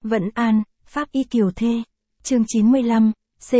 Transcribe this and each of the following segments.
Vẫn An, Pháp Y Kiều Thê. Chương 95,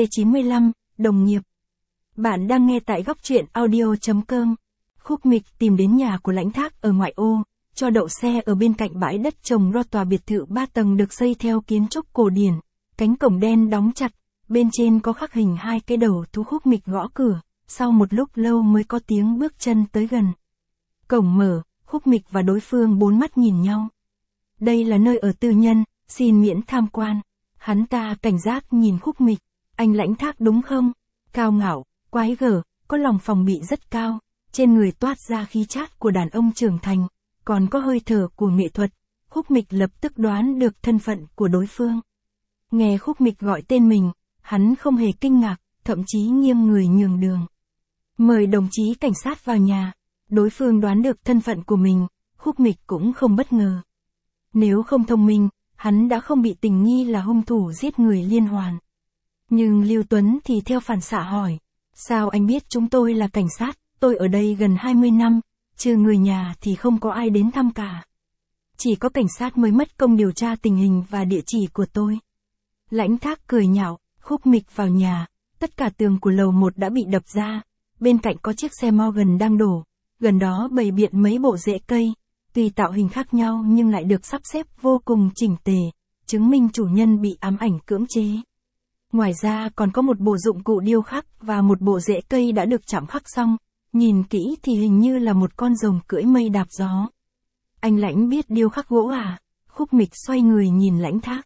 C95, đồng nghiệp. Bạn đang nghe tại góc truyện audio.com. Khúc Mịch tìm đến nhà của Lãnh Thác ở ngoại ô, cho đậu xe ở bên cạnh bãi đất trồng ro tòa biệt thự 3 tầng được xây theo kiến trúc cổ điển, cánh cổng đen đóng chặt, bên trên có khắc hình hai cái đầu thú. Khúc Mịch gõ cửa, sau một lúc lâu mới có tiếng bước chân tới gần. Cổng mở, Khúc Mịch và đối phương bốn mắt nhìn nhau. Đây là nơi ở tư nhân, xin miễn tham quan. Hắn ta cảnh giác nhìn Khúc Mịch, anh Lãnh Thác đúng không? Cao ngạo, quái gở, có lòng phòng bị rất cao, trên người toát ra khí chát của đàn ông trưởng thành, còn có hơi thở của nghệ thuật. Khúc Mịch lập tức đoán được thân phận của đối phương. Nghe Khúc Mịch gọi tên mình, hắn không hề kinh ngạc, thậm chí nghiêng người nhường đường. Mời đồng chí cảnh sát vào nhà. Đối phương đoán được thân phận của mình, Khúc Mịch cũng không bất ngờ. Nếu không thông minh, hắn đã không bị tình nghi là hung thủ giết người liên hoàn. Nhưng Lưu Tuấn thì theo phản xạ hỏi, sao anh biết chúng tôi là cảnh sát? Tôi ở đây gần 20 năm, trừ người nhà thì không có ai đến thăm cả. Chỉ có cảnh sát mới mất công điều tra tình hình và địa chỉ của tôi. Lãnh Thác cười nhạo. Khúc Mịch vào nhà, tất cả tường của lầu 1 đã bị đập ra, bên cạnh có chiếc xe Morgan đang đổ, gần đó bày biện mấy bộ rễ cây, tuy tạo hình khác nhau nhưng lại được sắp xếp vô cùng chỉnh tề, chứng minh chủ nhân bị ám ảnh cưỡng chế. Ngoài ra còn có một bộ dụng cụ điêu khắc và một bộ rễ cây đã được chạm khắc xong, nhìn kỹ thì hình như là một con rồng cưỡi mây đạp gió. Anh Lãnh biết điêu khắc gỗ à? Khúc Mịch xoay người nhìn Lãnh Thác.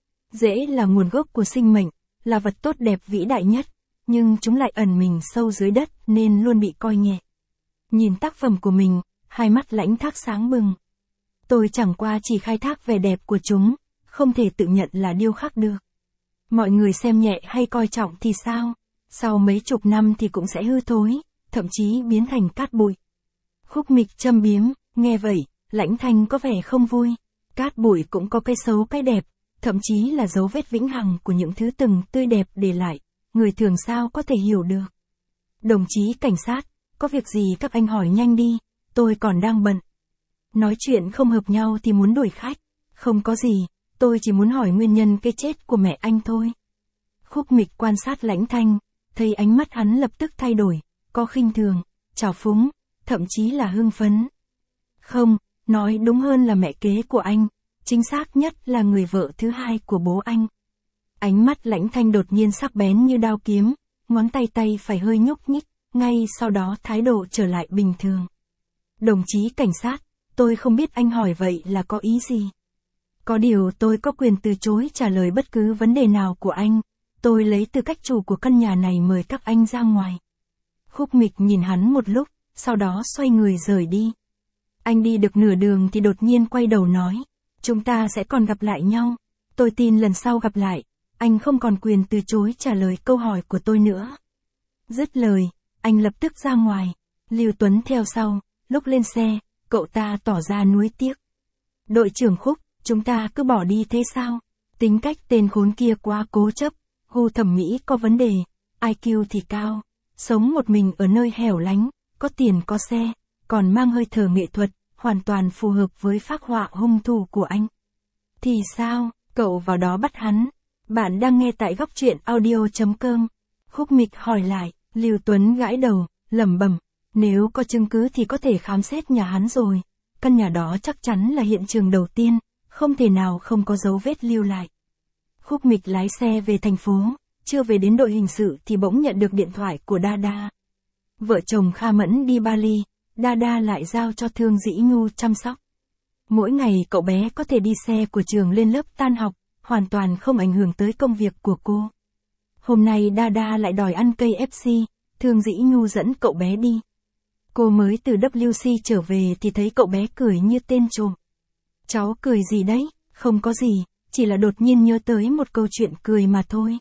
Rễ là nguồn gốc của sinh mệnh, là vật tốt đẹp vĩ đại nhất, nhưng chúng lại ẩn mình sâu dưới đất nên luôn bị coi nhẹ. Nhìn tác phẩm của mình, hai mắt Lãnh Thác sáng bừng. Tôi chẳng qua chỉ khai thác vẻ đẹp của chúng, không thể tự nhận là điêu khắc được. Mọi người xem nhẹ hay coi trọng thì sao? Sau mấy chục năm thì cũng sẽ hư thối, thậm chí biến thành cát bụi. Khúc Mịch châm biếm, nghe vậy, Lãnh Thanh có vẻ không vui. Cát bụi cũng có cái xấu cái đẹp, thậm chí là dấu vết vĩnh hằng của những thứ từng tươi đẹp để lại, người thường sao có thể hiểu được. Đồng chí cảnh sát, có việc gì các anh hỏi nhanh đi, tôi còn đang bận. Nói chuyện không hợp nhau thì muốn đuổi khách, không có gì, tôi chỉ muốn hỏi nguyên nhân cái chết của mẹ anh thôi. Khúc Mịch quan sát Lãnh Thanh, thấy ánh mắt hắn lập tức thay đổi, có khinh thường, trào phúng, thậm chí là hưng phấn. Không, nói đúng hơn là mẹ kế của anh. Chính xác nhất là người vợ thứ hai của bố anh. Ánh mắt Lãnh Thanh đột nhiên sắc bén như đao kiếm, ngón tay phải hơi nhúc nhích, ngay sau đó thái độ trở lại bình thường. Đồng chí cảnh sát, tôi không biết anh hỏi vậy là có ý gì. Có điều tôi có quyền từ chối trả lời bất cứ vấn đề nào của anh, tôi lấy tư cách chủ của căn nhà này mời các anh ra ngoài. Khúc Mịch nhìn hắn một lúc, sau đó xoay người rời đi. Anh đi được nửa đường thì đột nhiên quay đầu nói. Chúng ta sẽ còn gặp lại nhau. Tôi tin lần sau gặp lại, anh không còn quyền từ chối trả lời câu hỏi của tôi nữa. Dứt lời, anh lập tức ra ngoài. Lưu Tuấn theo sau, lúc lên xe, cậu ta tỏ ra nuối tiếc. Đội trưởng Khúc, chúng ta cứ bỏ đi thế sao? Tính cách tên khốn kia quá cố chấp, gu thẩm mỹ có vấn đề, IQ thì cao, sống một mình ở nơi hẻo lánh, có tiền có xe, còn mang hơi thở nghệ thuật. Hoàn toàn phù hợp với phác họa hung thủ của anh. Thì sao, cậu vào đó bắt hắn? Bạn đang nghe tại góc truyện audio.com. Khúc Mịch hỏi lại, Lưu Tuấn gãi đầu, lẩm bẩm, nếu có chứng cứ thì có thể khám xét nhà hắn rồi. Căn nhà đó chắc chắn là hiện trường đầu tiên, không thể nào không có dấu vết lưu lại. Khúc Mịch lái xe về thành phố, chưa về đến đội hình sự thì bỗng nhận được điện thoại của Đa. Vợ chồng Kha Mẫn đi Bali. Đa lại giao cho Thương Dĩ Nhu chăm sóc. Mỗi ngày cậu bé có thể đi xe của trường lên lớp tan học, hoàn toàn không ảnh hưởng tới công việc của cô. Hôm nay Đa lại đòi ăn KFC, Thương Dĩ Nhu dẫn cậu bé đi. Cô mới từ WC trở về thì thấy cậu bé cười như tên trộm. Cháu cười gì đấy? Không có gì, chỉ là đột nhiên nhớ tới một câu chuyện cười mà thôi.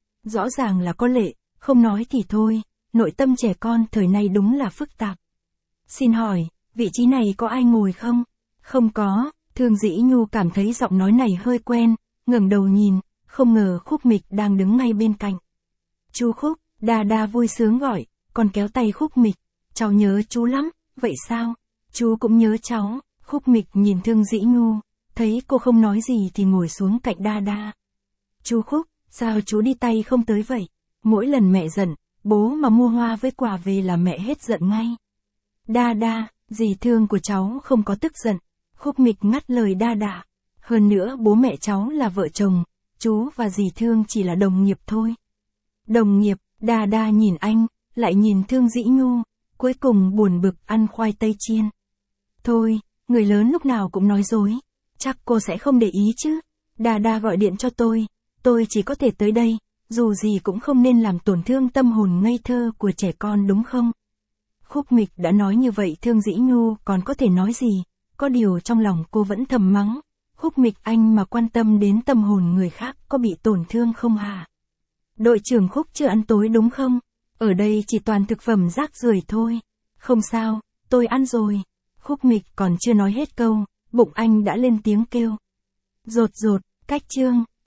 Rõ ràng là có lệ, không nói thì thôi, nội tâm trẻ con thời nay đúng là phức tạp. Xin hỏi, vị trí này có ai ngồi không? Không có, Thương Dĩ Nhu cảm thấy giọng nói này hơi quen, ngẩng đầu nhìn, không ngờ Khúc Mịch đang đứng ngay bên cạnh. Chú Khúc, Đa vui sướng gọi, còn kéo tay Khúc Mịch, cháu nhớ chú lắm, vậy sao? Chú cũng nhớ cháu. Khúc Mịch nhìn Thương Dĩ Nhu, Thấy cô không nói gì thì ngồi xuống cạnh Đa Đa. Chú Khúc, sao chú đi tay không tới vậy? Mỗi lần mẹ giận, bố mà mua hoa với quà về là mẹ hết giận ngay. Đa Đa, dì Thương của cháu không có tức giận. Khúc Mịch ngắt lời Đa Đa. Hơn nữa bố mẹ cháu là vợ chồng, chú và dì Thương chỉ là đồng nghiệp thôi. Đồng nghiệp, Đa Đa nhìn anh, lại nhìn Thương Dĩ Nhu, cuối cùng buồn bực ăn khoai tây chiên. Thôi, người lớn lúc nào cũng nói dối, chắc cô sẽ không để ý chứ. Đa Đa gọi điện cho tôi chỉ có thể tới đây, dù gì cũng không nên làm tổn thương tâm hồn ngây thơ của trẻ con đúng không? Khúc Mịch đã nói như vậy Thương Dĩ Nhu còn có thể nói gì, có điều trong lòng cô vẫn thầm mắng. Khúc Mịch anh mà quan tâm đến tâm hồn người khác có bị tổn thương không hả? Đội trưởng Khúc chưa ăn tối đúng không? Ở đây chỉ toàn thực phẩm rác rưởi thôi. Không sao, tôi ăn rồi. Khúc Mịch còn chưa nói hết câu, bụng anh đã lên tiếng kêu. Rột rột, cách chương.